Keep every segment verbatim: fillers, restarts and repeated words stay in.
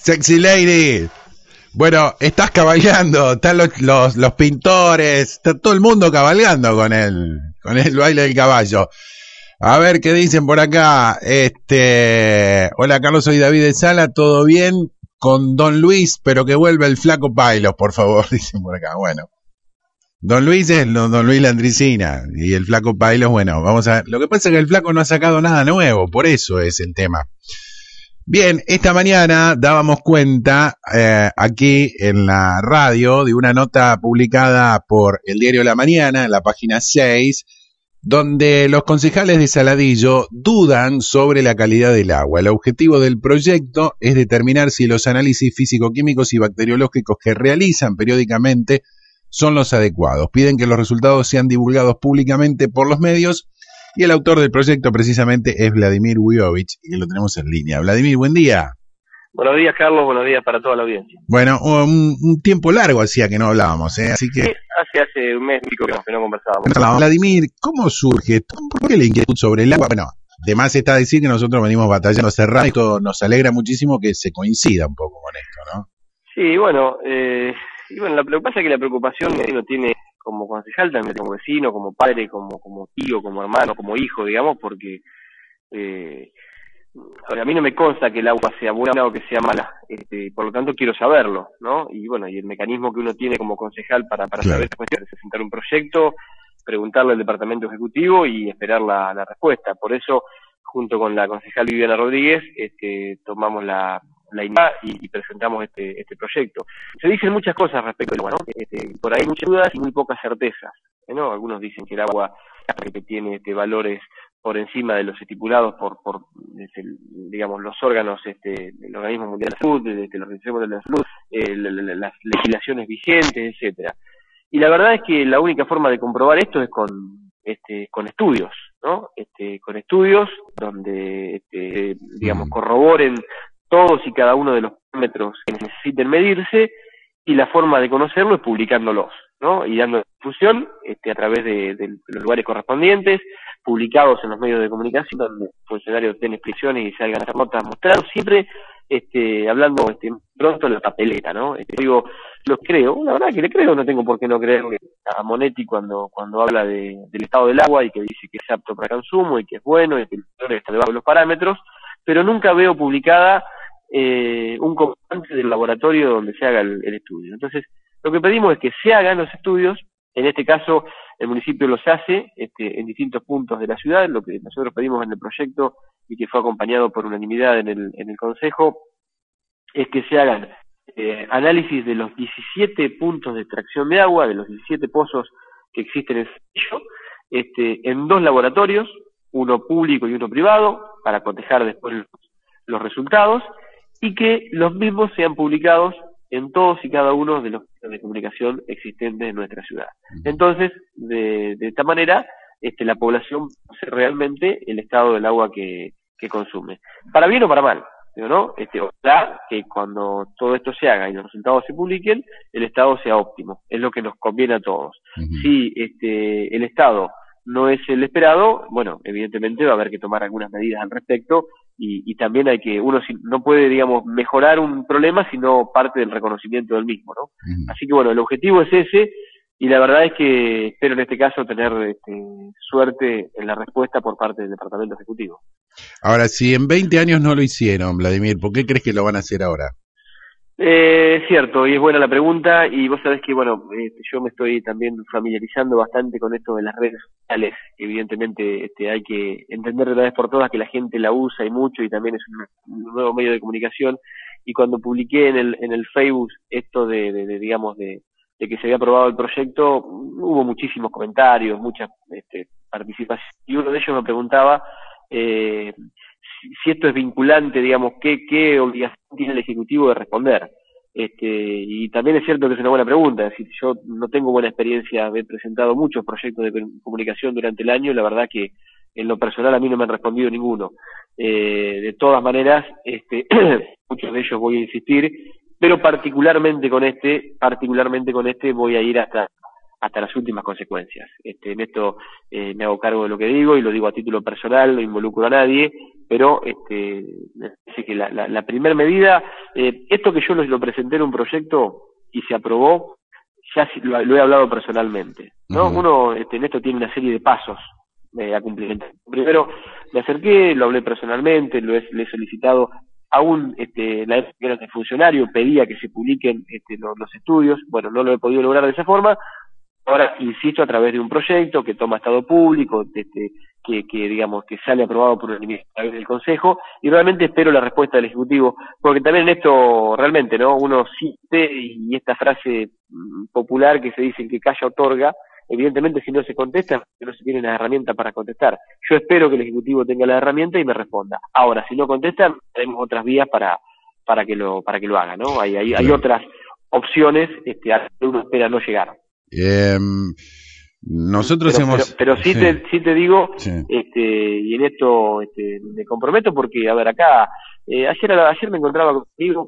Sexy lady. Bueno, estás cabalgando, están los, los, los pintores, está todo el mundo cabalgando con el, con el baile del caballo. A ver qué dicen por acá. Este, hola Carlos, soy David de Sala, ¿todo bien? Con Don Luis, pero que vuelva el flaco Pailos, por favor, dicen por acá. Bueno, Don Luis es Don Luis Landricina y el flaco Pailos, bueno, vamos a ver. Lo que pasa es que el flaco no ha sacado nada nuevo, por eso es el tema. Bien, esta mañana dábamos cuenta eh, aquí en la radio de una nota publicada por el diario La Mañana, en la página seis, donde los concejales de Saladillo dudan sobre la calidad del agua. El objetivo del proyecto es determinar si los análisis físico-químicos y bacteriológicos que realizan periódicamente son los adecuados. Piden que los resultados sean divulgados públicamente por los medios. Y el autor del proyecto precisamente es Vladimir Wujovich, y lo tenemos en línea. Vladimir, buen día. Buenos días, Carlos, buenos días para toda la audiencia. Bueno, un, un tiempo largo hacía que no hablábamos, ¿eh? Así que... Sí, hace, hace un mes y pico que no, que no conversábamos. Vladimir, ¿cómo surge? ¿Por qué la inquietud sobre el agua? Bueno, además está a decir que nosotros venimos batallando hace rato y todo, nos alegra muchísimo que se coincida un poco con esto, ¿no? Sí, bueno, eh, y bueno, lo que pasa es que la preocupación que uno tiene como concejal, también como vecino, como padre, como como tío, como hermano, como hijo, digamos, porque eh, a mí no me consta que el agua sea buena o que sea mala, este, por lo tanto quiero saberlo, ¿no? Y bueno, y el mecanismo que uno tiene como concejal para, para Claro. saber esta cuestión es presentar un proyecto, preguntarle al departamento ejecutivo y esperar la, la respuesta. Por eso, junto con la concejal Viviana Rodríguez, este, tomamos la la idea y, y presentamos este este proyecto. Se dicen muchas cosas respecto al agua, ¿no? Este, por ahí muchas dudas y muy pocas certezas, ¿no? Algunos dicen que el agua que tiene este, valores por encima de los estipulados por por este, digamos los órganos, este el Organismo Mundial de la Salud, este, la Organización Mundial de la Salud, eh, la, la, las legislaciones vigentes, etcétera. Y la verdad es que la única forma de comprobar esto es con este con estudios, ¿no? Este con estudios donde este, digamos corroboren todos y cada uno de los parámetros que necesiten medirse, y la forma de conocerlo es publicándolos, ¿no? Y dando difusión este, a través de, de los lugares correspondientes, publicados en los medios de comunicación, donde funcionarios den explicaciones y salgan a hacer notas, mostrando siempre, este, hablando este, pronto en la papeleta, ¿no? Este, digo, los creo, la verdad que le creo, no tengo por qué no creerle a Monetti cuando cuando habla de, del estado del agua y que dice que es apto para consumo y que es bueno y que está debajo de los parámetros, pero nunca veo publicada Eh, un comprobante del laboratorio donde se haga el, el estudio. Entonces, lo que pedimos es que se hagan los estudios. En este caso, el municipio los hace este, en distintos puntos de la ciudad. Lo que nosotros pedimos en el proyecto y que fue acompañado por unanimidad en el, en el Consejo es que se hagan eh, análisis de los diecisiete puntos de extracción de agua, de los diecisiete pozos que existen en Saladillo, este, en dos laboratorios, uno público y uno privado, para cotejar después los, los resultados, y que los mismos sean publicados en todos y cada uno de los medios de comunicación existentes en nuestra ciudad. Entonces, de, de esta manera, este, la población conoce realmente el estado del agua que, que consume. Para bien o para mal, ¿no? Este, ojalá que cuando todo esto se haga y los resultados se publiquen, el estado sea óptimo. Es lo que nos conviene a todos. Uh-huh. Si este, el estado no es el esperado, bueno, evidentemente va a haber que tomar algunas medidas al respecto. Y, y también hay que, uno no puede, digamos, mejorar un problema sino parte del reconocimiento del mismo, ¿no? Uh-huh. Así que bueno, el objetivo es ese, y la verdad es que espero en este caso tener este, suerte en la respuesta por parte del Departamento Ejecutivo. Ahora, si en veinte años no lo hicieron, Vladimir, ¿por qué crees que lo van a hacer ahora? Eh, es cierto, y es buena la pregunta, y vos sabés que, bueno, este, yo me estoy también familiarizando bastante con esto de las redes sociales. Evidentemente este, hay que entender de una vez por todas que la gente la usa y mucho, y también es un, un nuevo medio de comunicación, y cuando publiqué en el en el Facebook esto de, de, de digamos, de, de que se había aprobado el proyecto, hubo muchísimos comentarios, mucha este, participación, y uno de ellos me preguntaba eh, si esto es vinculante, digamos, ¿qué, qué obligación tiene el Ejecutivo de responder? Este, y también es cierto que es una buena pregunta. Es decir, yo no tengo buena experiencia, he presentado muchos proyectos de comunicación durante el año, y la verdad que en lo personal a mí no me han respondido ninguno. Eh, de todas maneras, este, muchos de ellos voy a insistir, pero particularmente con este, particularmente con este voy a ir hasta hasta las últimas consecuencias. Este, en esto eh, me hago cargo de lo que digo, y lo digo a título personal, no involucro a nadie, pero este, así que la, la, la primera medida, eh, esto que yo lo, lo presenté en un proyecto y se aprobó, ya lo, lo he hablado personalmente, ¿no? Uh-huh. Uno este, en esto tiene una serie de pasos eh, a cumplimentar. Primero me acerqué, lo hablé personalmente, lo he, le he solicitado, aún este, la época era de funcionario, pedía que se publiquen este, los, los estudios, bueno, no lo he podido lograr de esa forma. Ahora insisto a través de un proyecto que toma estado público, este, que, que digamos que sale aprobado por unanimidad a través del Consejo, y realmente espero la respuesta del Ejecutivo, porque también en esto realmente, ¿no? Uno siente, y esta frase popular que se dice que calla otorga, evidentemente si no se contesta, no se tiene la herramienta para contestar. Yo espero que el Ejecutivo tenga la herramienta y me responda. Ahora, si no contesta, tenemos otras vías para para que lo para que lo haga, ¿no? Hay hay, hay otras opciones este, a las que uno espera no llegar. Eh, nosotros pero, hemos... Pero, pero sí, sí. Te, sí te digo, sí. este y en esto este, me comprometo porque, a ver, acá, eh, ayer ayer me encontraba contigo,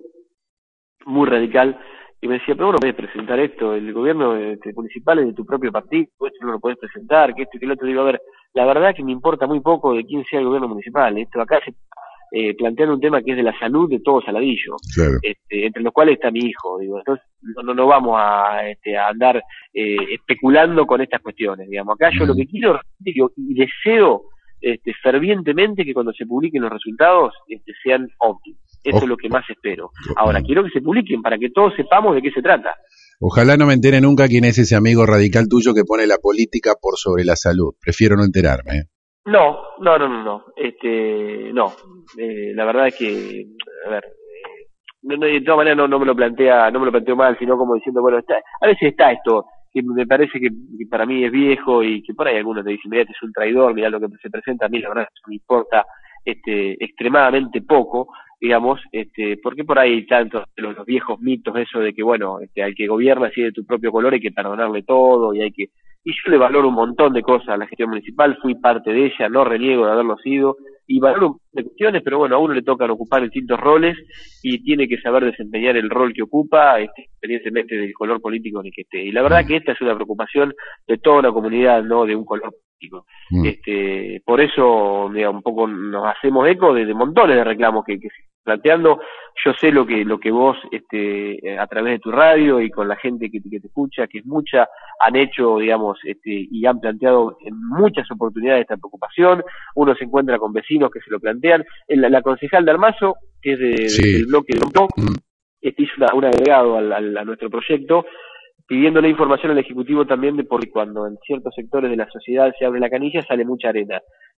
muy radical, y me decía, pero vos no podés presentar esto, el gobierno este, municipal es de tu propio partido, esto no lo podés presentar, que esto y que lo otro. Digo, a ver, la verdad que me importa muy poco de quién sea el gobierno municipal, esto acá se... Eh, planteando un tema que es de la salud de todo Saladillo, claro. este, entre los cuales está mi hijo, digo, entonces no, no, no vamos a, este, a andar eh, especulando con estas cuestiones, digamos, acá yo mm. lo que quiero digo, y deseo este, fervientemente que cuando se publiquen los resultados este, sean óptimos, eso oh. es lo que más espero. Ahora, quiero que se publiquen para que todos sepamos de qué se trata. Ojalá no me entere nunca quién es ese amigo radical tuyo que pone la política por sobre la salud, prefiero no enterarme, ¿eh? No, no, no, no, no, este, no, eh, la verdad es que, a ver, eh, no, no, de todas maneras no, no me lo plantea, no me lo planteo mal, sino como diciendo, bueno, está, a veces está esto, que me parece que, que para mí es viejo y que por ahí algunos te dicen, mira, este es un traidor, mira lo que se presenta, a mí la verdad eso me importa, este, extremadamente poco, digamos, este, porque por ahí tanto los, los viejos mitos, eso de que, bueno, este, al que gobierna así de tu propio color hay que perdonarle todo y hay que... Y yo le valoro un montón de cosas a la gestión municipal, fui parte de ella, no reniego de haberlo sido, y valoro un montón de cuestiones, pero bueno, a uno le tocan ocupar distintos roles y tiene que saber desempeñar el rol que ocupa, este, independientemente del color político en el que esté. Y la verdad que esta es una preocupación de toda una comunidad, no de un color político. Mm. Este, por eso, digamos, un poco nos hacemos eco de, de montones de reclamos que, que se están planteando. Yo sé lo que lo que vos, este, a través de tu radio y con la gente que, que te escucha, que es mucha, han hecho, digamos, este, y han planteado en muchas oportunidades esta preocupación. Uno se encuentra con vecinos que se lo plantean. La, la concejal de Almazo, que es de, sí. del bloque de Lompó, mm. este, hizo una, un agregado al, al, a nuestro proyecto, pidiéndole información al Ejecutivo también de por cuando en ciertos sectores de la sociedad se abre la canilla sale mucha arena.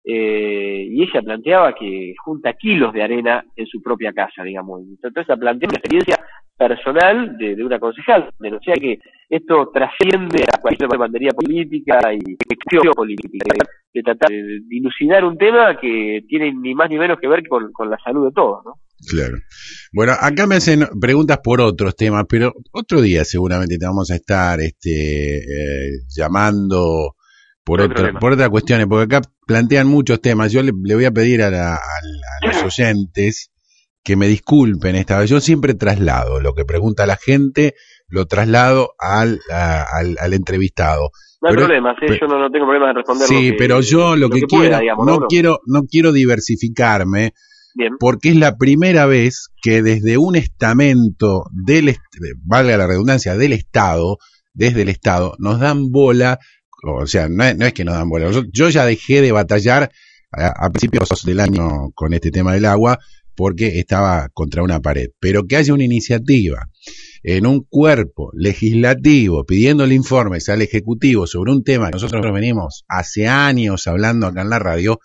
Eh, y ella planteaba que junta kilos de arena en su propia casa, digamos. Entonces ella plantea una experiencia personal de, de una concejal, o sea que esto trasciende a cualquier bandería política y cuestión política, de tratar de dilucidar un tema que tiene ni más ni menos que ver con, con la salud de todos, ¿no? Claro. Bueno, acá me hacen preguntas por otros temas, pero otro día seguramente te vamos a estar este, eh, llamando por, otra, por otras cuestiones, porque acá plantean muchos temas. Yo le, le voy a pedir a, la, a, a los oyentes que me disculpen esta vez. Yo siempre traslado lo que pregunta la gente, lo traslado al, a, al, al entrevistado. No hay pero, problema, ¿sí? pero, yo no, no tengo problema en responder. Sí, lo que, pero yo lo, lo que, que quiero, pueda, digamos, no, no quiero, no quiero diversificarme. Bien. Porque es la primera vez que desde un estamento del, valga la redundancia, del Estado, desde el Estado, nos dan bola, o sea, no es, no es que nos dan bola, yo, yo ya dejé de batallar a, a principios del año con este tema del agua, porque estaba contra una pared, pero que haya una iniciativa en un cuerpo legislativo pidiéndole informes al Ejecutivo sobre un tema que nosotros venimos hace años hablando acá en la radio,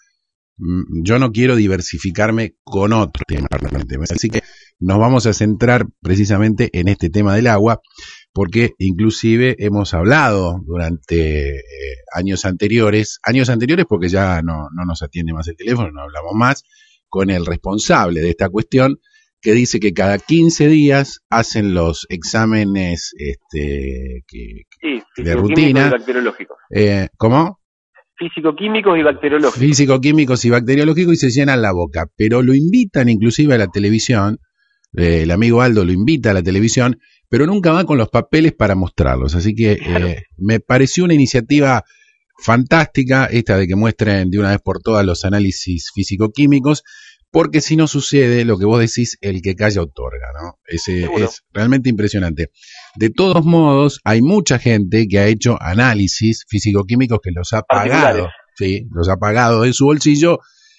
yo no quiero diversificarme con otro tema, así que nos vamos a centrar precisamente en este tema del agua, porque inclusive hemos hablado durante eh, años anteriores, años anteriores porque ya no, no nos atiende más el teléfono, no hablamos más, con el responsable de esta cuestión, que dice que cada quince días hacen los exámenes este, que, sí, de rutina. Y bacteriológicos. Eh, ¿Cómo? Físico-químicos y bacteriológicos. Físico-químicos y bacteriológicos y se llenan la boca, pero lo invitan inclusive a la televisión, eh, el amigo Aldo lo invita a la televisión, pero nunca va con los papeles para mostrarlos, así que claro. eh, me pareció una iniciativa fantástica esta de que muestren de una vez por todas los análisis físico-químicos, porque si no sucede lo que vos decís, el que calla otorga, ¿no? Ese es realmente impresionante. De todos modos, hay mucha gente que ha hecho análisis físico-químicos que los ha pagado, sí, los ha pagado de su bolsillo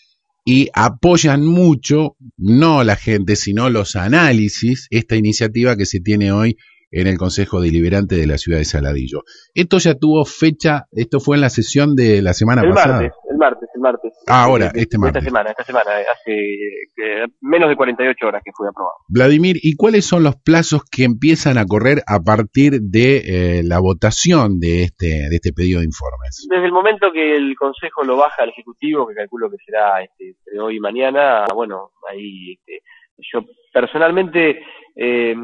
y apoyan mucho, no la gente, sino los análisis, esta iniciativa que se tiene hoy en el Consejo Deliberante de la ciudad de Saladillo. Esto ya tuvo fecha, esto fue en la sesión de la semana el pasada. Martes, el martes, el martes. Ah, ahora, este, este martes. Esta semana, esta semana, hace eh, menos de cuarenta y ocho horas que fue aprobado. Vladimir, ¿y cuáles son los plazos que empiezan a correr a partir de eh, la votación de este, de este pedido de informes? Desde el momento que el Consejo lo baja al Ejecutivo, que calculo que será este, entre hoy y mañana, bueno, ahí este, yo personalmente... Eh,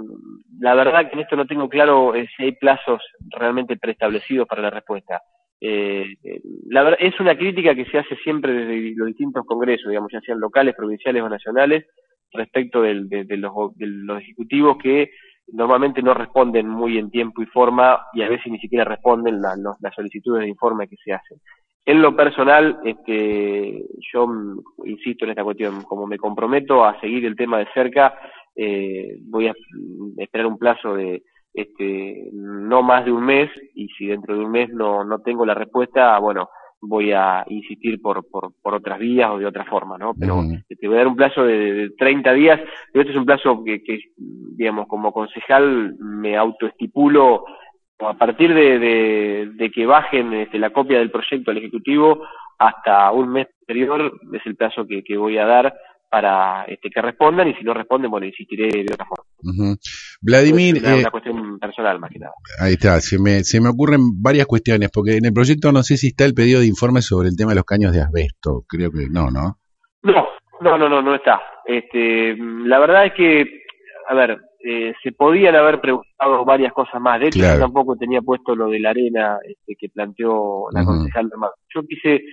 la verdad que en esto no tengo claro eh, si hay plazos realmente preestablecidos para la respuesta. Eh, la verdad, es una crítica que se hace siempre desde los distintos congresos, digamos, ya sean locales, provinciales o nacionales, respecto del, de, de, los, de los ejecutivos que normalmente no responden muy en tiempo y forma y a veces ni siquiera responden la, los, las solicitudes de informe que se hacen. En lo personal, este, yo insisto en esta cuestión, como me comprometo a seguir el tema de cerca, eh, voy a esperar un plazo de este no más de un mes, y si dentro de un mes no no tengo la respuesta, bueno, voy a insistir por por, por otras vías o de otra forma, ¿no? Pero uh-huh. te voy a dar un plazo de, de treinta días, pero este es un plazo que, que digamos, como concejal me autoestipulo a partir de, de, de que bajen este, la copia del proyecto al Ejecutivo hasta un mes posterior, es el plazo que, que voy a dar para este, que respondan, y si no responden, bueno, insistiré de otra forma. Uh-huh. Vladimir... Es una, eh, una cuestión personal, más que nada. Ahí está, se me, se me ocurren varias cuestiones, porque en el proyecto no sé si está el pedido de informe sobre el tema de los caños de asbesto, creo que no, ¿no? No, no, no, no, no está. Este, la verdad es que, a ver, eh, se podían haber preguntado varias cosas más. De hecho, claro, yo tampoco tenía puesto lo de la arena este, que planteó la uh-huh. concejal. Yo quise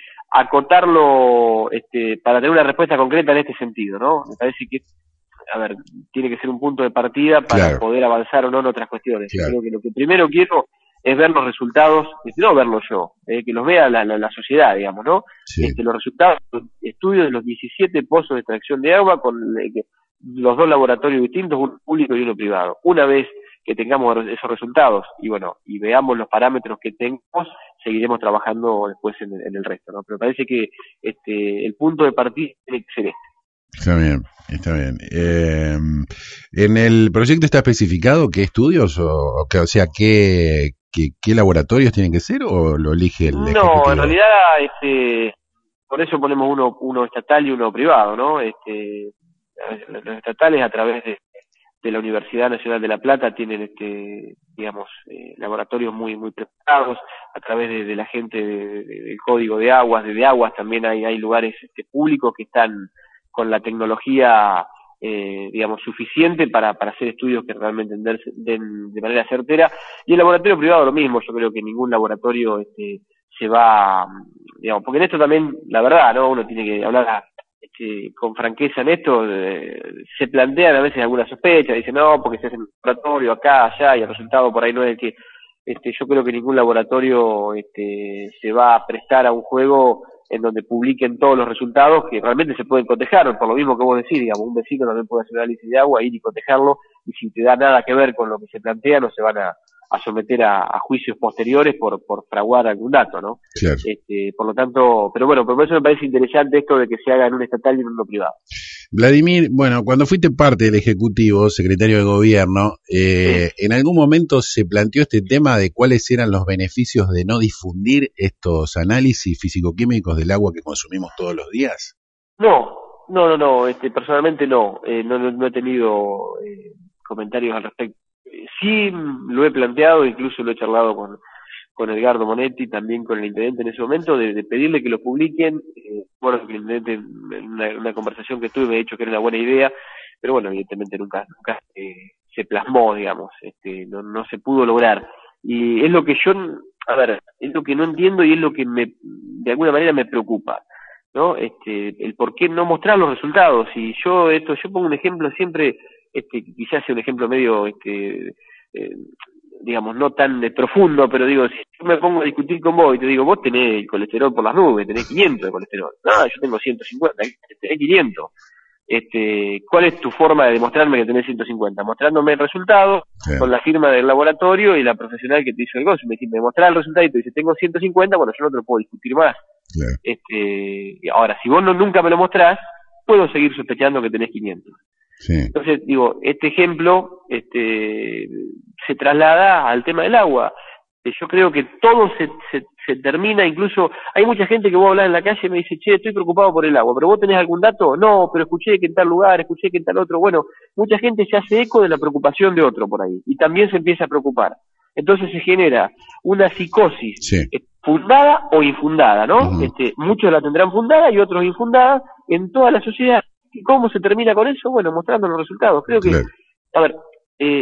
acotarlo este, para tener una respuesta concreta en este sentido, ¿no? Me parece que, a ver, tiene que ser un punto de partida para claro. poder avanzar o no en otras cuestiones. Claro. Yo creo que lo que primero quiero es ver los resultados, no verlos yo, eh, que los vea la, la, la sociedad, digamos, ¿no? Sí. Este, los resultados, los estudios de los diecisiete pozos de extracción de agua con eh, los dos laboratorios distintos, uno público y uno privado. Una vez que tengamos esos resultados y bueno, y veamos los parámetros que tengamos, seguiremos trabajando después en el, en el resto, ¿no? Pero parece que este el punto de partida tiene que ser este. Está bien, está bien. Eh, ¿En el proyecto está especificado qué estudios o, o sea, qué, qué, qué laboratorios tienen que ser o lo elige el ejecutivo? No, en realidad, este, por eso ponemos uno, uno estatal y uno privado, ¿no? Este, los estatales a través de de la Universidad Nacional de La Plata tienen este digamos eh, laboratorios muy muy preparados, a través de, de la gente de, de, del Código de Aguas, de, de Aguas también hay hay lugares este, públicos que están con la tecnología eh, digamos suficiente para para hacer estudios que realmente den, den de manera certera, y el laboratorio privado lo mismo. Yo creo que ningún laboratorio este se va, digamos, porque en esto también la verdad, no, uno tiene que hablar a, Este, con franqueza en esto, eh, se plantean a veces algunas sospechas, dicen no, porque se hace en un laboratorio acá, allá, y el resultado por ahí no es el que, este, yo creo que ningún laboratorio este, se va a prestar a un juego en donde publiquen todos los resultados que realmente se pueden cotejar, por lo mismo que vos decís, digamos, un vecino también puede hacer un análisis de agua, ir y cotejarlo, y si te da nada que ver con lo que se plantea, no se van a a someter a, a juicios posteriores por por fraguar algún dato, ¿no? Claro. Este, por lo tanto, pero bueno, por eso me parece interesante esto de que se haga en un estatal y en uno privado. Vladimir, bueno, cuando fuiste parte del Ejecutivo, secretario de Gobierno, eh, sí. ¿en algún momento se planteó este tema de cuáles eran los beneficios de no difundir estos análisis físico-químicos del agua que consumimos todos los días? No, no, no, no, este, personalmente no, eh, no, no, no he tenido eh, comentarios al respecto. Sí lo he planteado, incluso lo he charlado con, con Edgardo Monetti, también con el intendente en ese momento, de, de pedirle que lo publiquen. Eh, bueno, el intendente en una, una conversación que tuve me ha dicho que era una buena idea, pero bueno, evidentemente nunca nunca eh, se plasmó, digamos, este, no, no se pudo lograr. Y es lo que yo, a ver, es lo que no entiendo y es lo que me, de alguna manera me preocupa, ¿no? Este, el por qué no mostrar los resultados. Y yo, esto, yo pongo un ejemplo siempre, este, quizás sea un ejemplo medio, este, eh, digamos, no tan de profundo, pero digo, si yo me pongo a discutir con vos y te digo, vos tenés el colesterol por las nubes, tenés quinientos de colesterol. No, yo tengo ciento cincuenta, tenés quinientos. Este, ¿cuál es tu forma de demostrarme que tenés ciento cincuenta? Mostrándome el resultado, sí, con la firma del laboratorio y la profesional que te hizo el gozo. Me dice, me mostrás el resultado y te dice, tengo ciento cincuenta, bueno, yo no te lo puedo discutir más. Sí. Este, ahora, si vos no, nunca me lo mostrás, puedo seguir sospechando que tenés quinientos. Sí. Entonces, digo, este ejemplo este, se traslada al tema del agua. Yo creo que todo se, se, se termina, incluso hay mucha gente que vos hablar en la calle y me dice, che, estoy preocupado por el agua, pero vos tenés algún dato, no, pero escuché que en tal lugar, escuché que en tal otro. Bueno, mucha gente se hace eco de la preocupación de otro por ahí y también se empieza a preocupar. Entonces se genera una psicosis, sí, fundada o infundada, ¿no? Uh-huh. Este, muchos la tendrán fundada y otros infundada en toda la sociedad. ¿Y cómo se termina con eso? Bueno, mostrando los resultados. Creo que, claro, a ver, eh,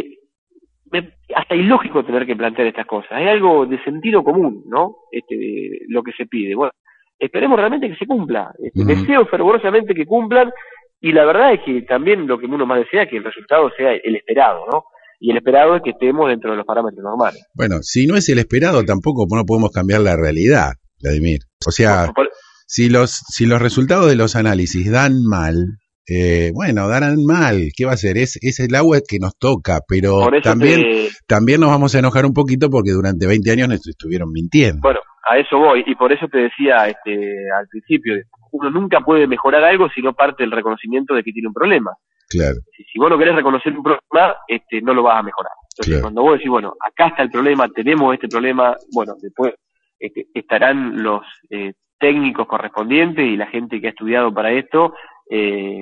me, hasta ilógico tener que plantear estas cosas. Es algo de sentido común, ¿no? Este, de, lo que se pide. Bueno, esperemos realmente que se cumpla. Este, uh-huh. Deseo fervorosamente que cumplan, y la verdad es que también lo que uno más desea es que el resultado sea el esperado, ¿no? Y el esperado es que estemos dentro de los parámetros normales. Bueno, si no es el esperado, tampoco no podemos cambiar la realidad, Vladimir. O sea, por, por, si los si los resultados de los análisis dan mal, eh, bueno, darán mal. ¿Qué va a hacer? Es, es el agua que nos toca, pero también, te... también nos vamos a enojar un poquito porque durante veinte años nos estuvieron mintiendo. Bueno, a eso voy, y por eso te decía este al principio, uno nunca puede mejorar algo si no parte del reconocimiento de que tiene un problema. Claro. Si, si vos no querés reconocer un problema, este, no lo vas a mejorar. Entonces, claro, cuando vos decís, bueno, acá está el problema, tenemos este problema, bueno, después este, estarán los eh, técnicos correspondientes y la gente que ha estudiado para esto eh,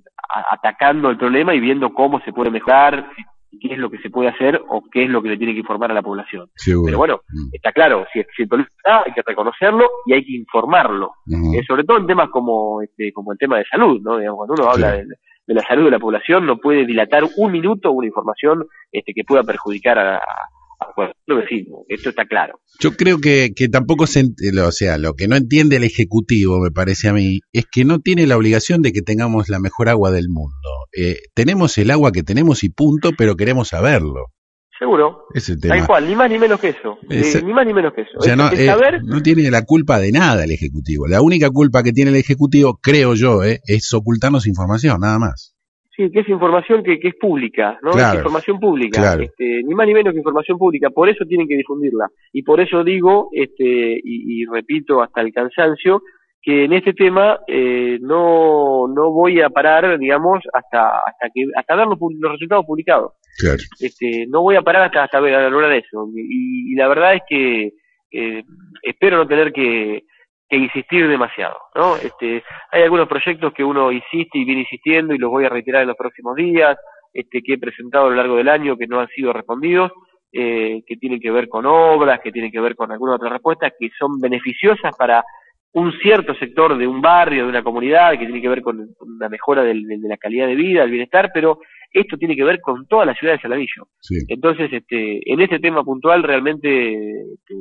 a, atacando el problema y viendo cómo se puede mejorar, qué es lo que se puede hacer o qué es lo que le tiene que informar a la población. Seguro. Pero bueno, mm. está claro, si, si el problema está, hay que reconocerlo y hay que informarlo. Uh-huh. Eh, sobre todo en temas como este como el tema de salud, ¿no? Digamos, cuando uno habla, sí, de, de la salud de la población, no puede dilatar un minuto una información este que pueda perjudicar a, a, a bueno, lo vecino. Esto está claro. Yo creo que, que tampoco se, o sea, lo que no entiende el Ejecutivo, me parece a mí, es que no tiene la obligación de que tengamos la mejor agua del mundo. Eh, tenemos el agua que tenemos y punto, pero queremos saberlo. Seguro. Ese tema. Tal cual, ni más ni menos que eso. Ese, eh, ni más ni menos que eso. O sea, no, eh, saber... no tiene la culpa de nada el Ejecutivo. La única culpa que tiene el Ejecutivo, creo yo, eh, es ocultarnos información, nada más. Sí, que es información que, que es pública, ¿no? Claro, es información pública, claro. este, ni más ni menos que información pública, por eso tienen que difundirla. Y por eso digo, este, y, y repito hasta el cansancio, que en este tema eh, no no voy a parar, digamos, hasta hasta que hasta ver los, los resultados publicados. Claro. Este, no voy a parar hasta hasta ver lograr eso. Y, y la verdad es que eh, espero no tener que que insistir demasiado, ¿no? Este, hay algunos proyectos que uno insiste y viene insistiendo y los voy a reiterar en los próximos días, este, que he presentado a lo largo del año que no han sido respondidos, eh, que tienen que ver con obras, que tienen que ver con alguna otra respuesta, que son beneficiosas para un cierto sector de un barrio, de una comunidad, que tiene que ver con una mejora del, de la calidad de vida, del bienestar, pero esto tiene que ver con toda la ciudad de Saladillo. Sí. Entonces, este, en este tema puntual realmente este,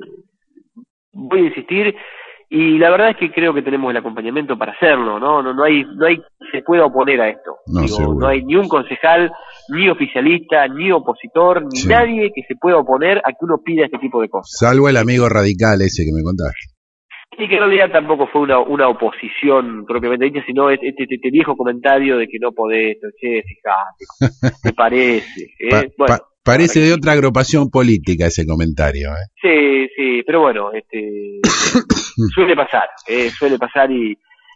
voy a insistir. Y la verdad es que creo que tenemos el acompañamiento para hacerlo, ¿no? No, no hay, no hay, se pueda oponer a esto. No, Digo, no hay ni un concejal, ni oficialista, ni opositor, ni sí, nadie que se pueda oponer a que uno pida este tipo de cosas. Salvo el amigo radical ese que me contaste. Y que en realidad tampoco fue una, una oposición propiamente dicha, sino este, este, este viejo comentario de que no podés, che, fijate, ¿te parece? ¿eh? Pa, bueno, pa, parece de otra agrupación política ese comentario, ¿eh? Sí, sí, pero bueno, este suele pasar, eh, suele pasar y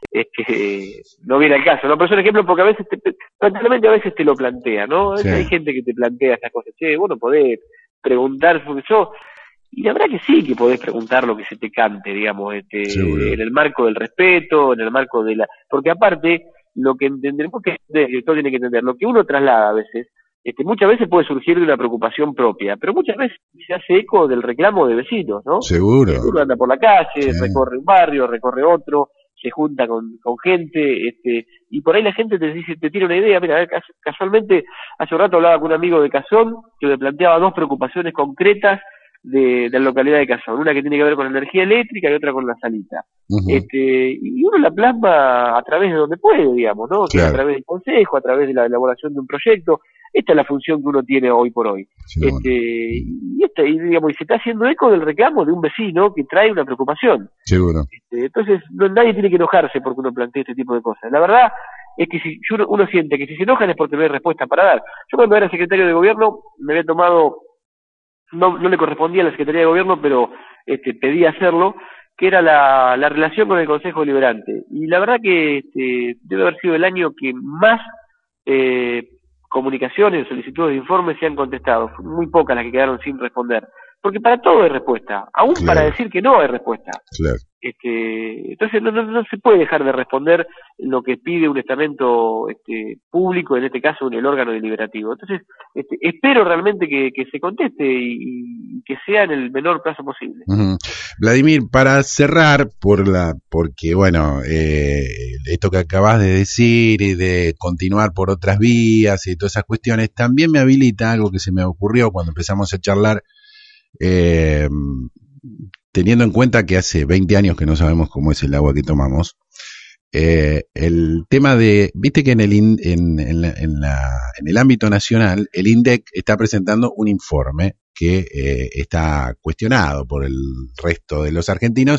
este no viene al caso, ¿no? Pero es un ejemplo porque a veces, te, lamentablemente a veces te lo plantea, ¿no? Sí. Hay gente que te plantea estas cosas, che, vos no podés preguntar, porque yo... Y la verdad que sí que podés preguntar lo que se te cante, digamos, este, en el marco del respeto, en el marco de la... Porque aparte, lo que entendemos que el director tiene que entender, lo que uno traslada a veces, este, muchas veces puede surgir de una preocupación propia, pero muchas veces se hace eco del reclamo de vecinos, ¿no? Seguro. Uno anda por la calle, sí, recorre un barrio, recorre otro, se junta con, con gente, este, y por ahí la gente te dice, te tiene una idea. Mira, casualmente, hace un rato hablaba con un amigo de Cazón, que me planteaba dos preocupaciones concretas de, de la localidad de Cazón, una que tiene que ver con energía eléctrica y otra con la salita. Uh-huh. Este, y uno la plasma a través de donde puede, digamos, ¿no? Claro. A través del consejo, a través de la elaboración de un proyecto. Esta es la función que uno tiene hoy por hoy. Sí, este, bueno. y, este, y, digamos, y se está haciendo eco del reclamo de un vecino que trae una preocupación. Seguro. Este, entonces, no, nadie tiene que enojarse porque uno plantea este tipo de cosas. La verdad es que si uno, uno siente que si se enojan es porque no hay respuesta para dar. Yo cuando era secretario de gobierno me había tomado, no, no le correspondía a la Secretaría de Gobierno, pero este, pedí hacerlo, que era la, la relación con el Consejo Deliberante. Y la verdad que este, debe haber sido el año que más eh, comunicaciones, solicitudes de informes se han contestado. Muy pocas las que quedaron sin responder. Porque para todo hay respuesta, aún claro. para decir que no hay respuesta. Claro. Este, entonces no, no, no se puede dejar de responder lo que pide un estamento este, público, en este caso el órgano deliberativo. Entonces este, espero realmente que, que se conteste y, y que sea en el menor plazo posible. Uh-huh. Vladimir, para cerrar, por la, porque bueno, eh, esto que acabas de decir y de continuar por otras vías y todas esas cuestiones, también me habilita algo que se me ocurrió cuando empezamos a charlar. Eh, teniendo en cuenta que hace veinte años que no sabemos cómo es el agua que tomamos, eh, el tema de, viste que en el in, en, en, la, en, la, en el ámbito nacional el INDEC está presentando un informe que eh, está cuestionado por el resto de los argentinos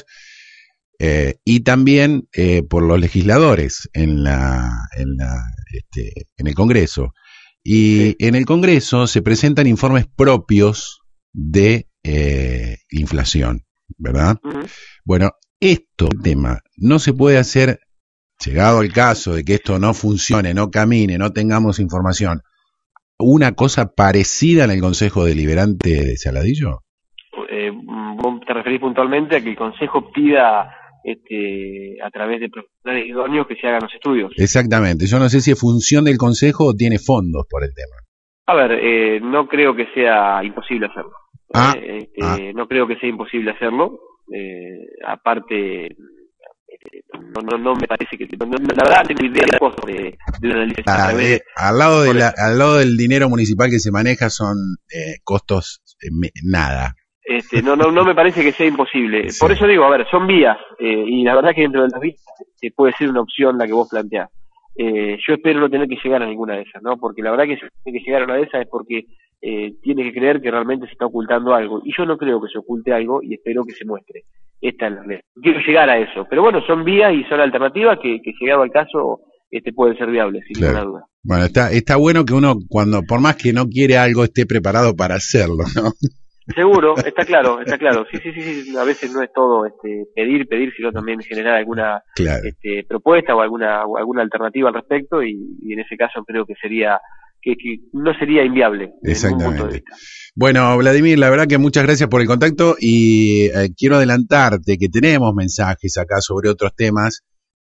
eh, y también eh, por los legisladores en la, en la este, en el Congreso, y sí. En el Congreso se presentan informes propios de eh, inflación, ¿verdad? Uh-huh. Bueno, esto, tema, no se puede hacer, llegado el caso de que esto no funcione, no camine, no tengamos información, una cosa parecida en el Consejo Deliberante de Saladillo. Eh, vos te referís puntualmente a que el Consejo pida este, a través de profesionales idóneos que se hagan los estudios. Exactamente, yo no sé si es función del Consejo o tiene fondos por el tema. A ver, eh, no creo que sea imposible hacerlo. Ah, eh, este, ah. No creo que sea imposible hacerlo. Eh, aparte, eh, no, no, no me parece que... No, la verdad, tengo idea de las cosas de, de una licencia. Ah, eh, al, lado de la, al lado del dinero municipal que se maneja son eh, costos eh, me, nada. Este, no, no, no me parece que sea imposible. Sí. Por eso digo, a ver, son vías. Eh, y la verdad que dentro de las vías eh, puede ser una opción la que vos planteás. Eh, yo espero no tener que llegar a ninguna de esas, ¿no? Porque la verdad que si tiene que llegar a una de esas es porque eh, tiene que creer que realmente se está ocultando algo. Y yo no creo que se oculte algo y espero que se muestre. Esta es la ley. Quiero llegar a eso. Pero bueno, son vías y son alternativas que, que llegado al caso, este pueden ser viables, sin claro. ninguna duda. Bueno, está, está bueno que uno, cuando, por más que no quiere algo, esté preparado para hacerlo, ¿no? Seguro, está claro, está claro. Sí, sí, sí, sí. A veces no es todo este, pedir, pedir, sino también generar alguna claro. este, propuesta o alguna o alguna alternativa al respecto y, y en ese caso creo que sería que, que no sería inviable. Exactamente. Bueno, Vladimir, la verdad que muchas gracias por el contacto y eh, quiero adelantarte que tenemos mensajes acá sobre otros temas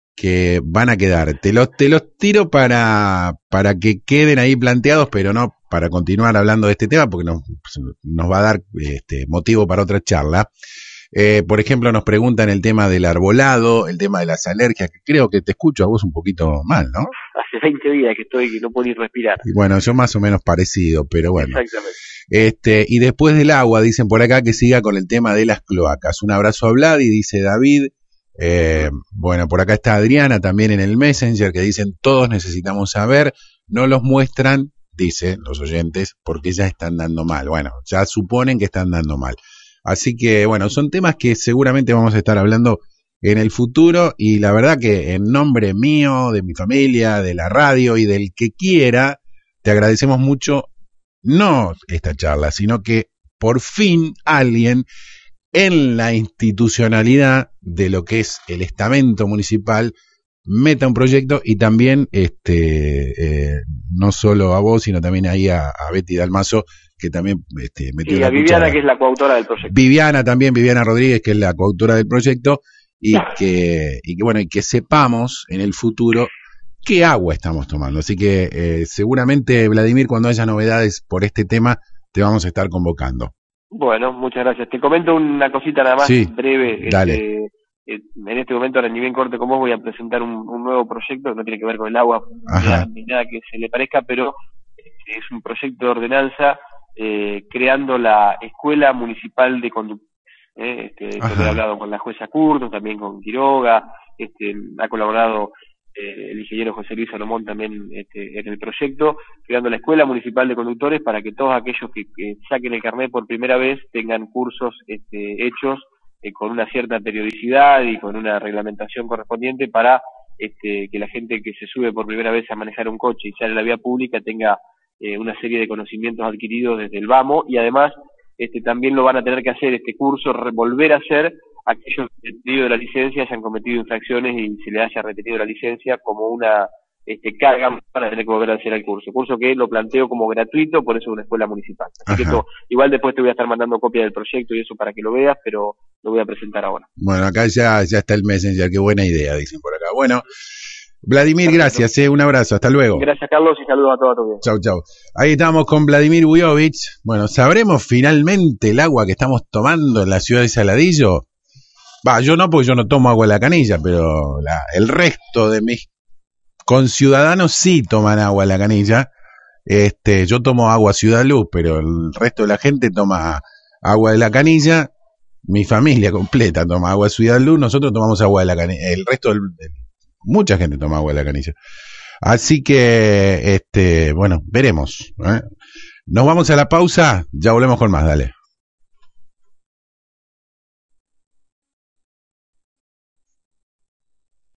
que van a quedar. Te los, te los tiro para, para que queden ahí planteados, pero no para continuar hablando de este tema, porque nos, nos va a dar este motivo para otra charla. Eh, por ejemplo, nos preguntan el tema del arbolado, el tema de las alergias, que creo que te escucho a vos un poquito mal, ¿no? Hace veinte días que estoy, que no puedo ni respirar. Y bueno, yo más o menos parecido, pero bueno. Exactamente. Este, y después del agua, dicen por acá que siga con el tema de las cloacas. Un abrazo a Vlad, y dice David. Eh, bueno, por acá está Adriana también en el Messenger, que dicen todos necesitamos saber, no los muestran, dice los oyentes, porque ya están dando mal. Bueno, ya suponen que están dando mal. Así que bueno, son temas que seguramente vamos a estar hablando en el futuro, y la verdad que en nombre mío, de mi familia, de la radio y del que quiera, te agradecemos mucho, no esta charla, sino que por fin alguien en la institucionalidad de lo que es el estamento municipal meta un proyecto, y también este eh, no solo a vos, sino también ahí a, a Betty Dalmazo, que también este, metió y la a Viviana, cuchara. Que es la coautora del proyecto. Viviana también, Viviana Rodríguez, que es la coautora del proyecto, y que, y que bueno, y que sepamos en el futuro qué agua estamos tomando. Así que eh, seguramente, Vladimir, cuando haya novedades por este tema, te vamos a estar convocando. Bueno, muchas gracias. Te comento una cosita nada más, sí, breve. Dale. Este, en este momento, ahora ni bien corte con vos, voy a presentar un, un nuevo proyecto que no tiene que ver con el agua ni nada, ni nada que se le parezca, pero es un proyecto de ordenanza eh, creando la Escuela Municipal de Conductores. Eh, este, esto he hablado con la jueza Curto, también con Quiroga, este, ha colaborado eh, el ingeniero José Luis Salomón también este, en el proyecto, creando la Escuela Municipal de Conductores para que todos aquellos que, que saquen el carnet por primera vez tengan cursos este, hechos eh, con una cierta periodicidad y con una reglamentación correspondiente para este, que la gente que se sube por primera vez a manejar un coche y sale a la vía pública tenga eh, una serie de conocimientos adquiridos desde el vamos, y además este, también lo van a tener que hacer este curso, volver a hacer aquellos que han tenido la licencia hayan cometido infracciones y se le haya retenido la licencia como una este, carga para tener que volver a hacer el curso. Curso que lo planteo como gratuito, por eso es una escuela municipal. Así Ajá. que esto, igual después te voy a estar mandando copia del proyecto y eso para que lo veas, pero lo voy a presentar ahora. Bueno, acá ya, ya está el Messenger, qué buena idea, dicen por acá. Bueno, Vladimir, gracias, eh, un abrazo, hasta luego. Gracias, Carlos, y saludos a todos a tu bien. Chau, chau. Ahí estamos con Vladimir Bujovich. Bueno, ¿sabremos finalmente el agua que estamos tomando en la ciudad de Saladillo? Va, yo no, porque yo no tomo agua de la canilla, pero la, el resto de mis conciudadanos sí toman agua de la canilla. Este, yo tomo agua Ciudad Luz, pero el resto de la gente toma agua de la canilla. Mi familia completa toma agua de Ciudad Luz, nosotros tomamos agua de la canilla. El resto del, del mucha gente toma agua de la canilla. Así que, este, bueno, veremos, ¿eh? Nos vamos a la pausa, ya volvemos con más, dale.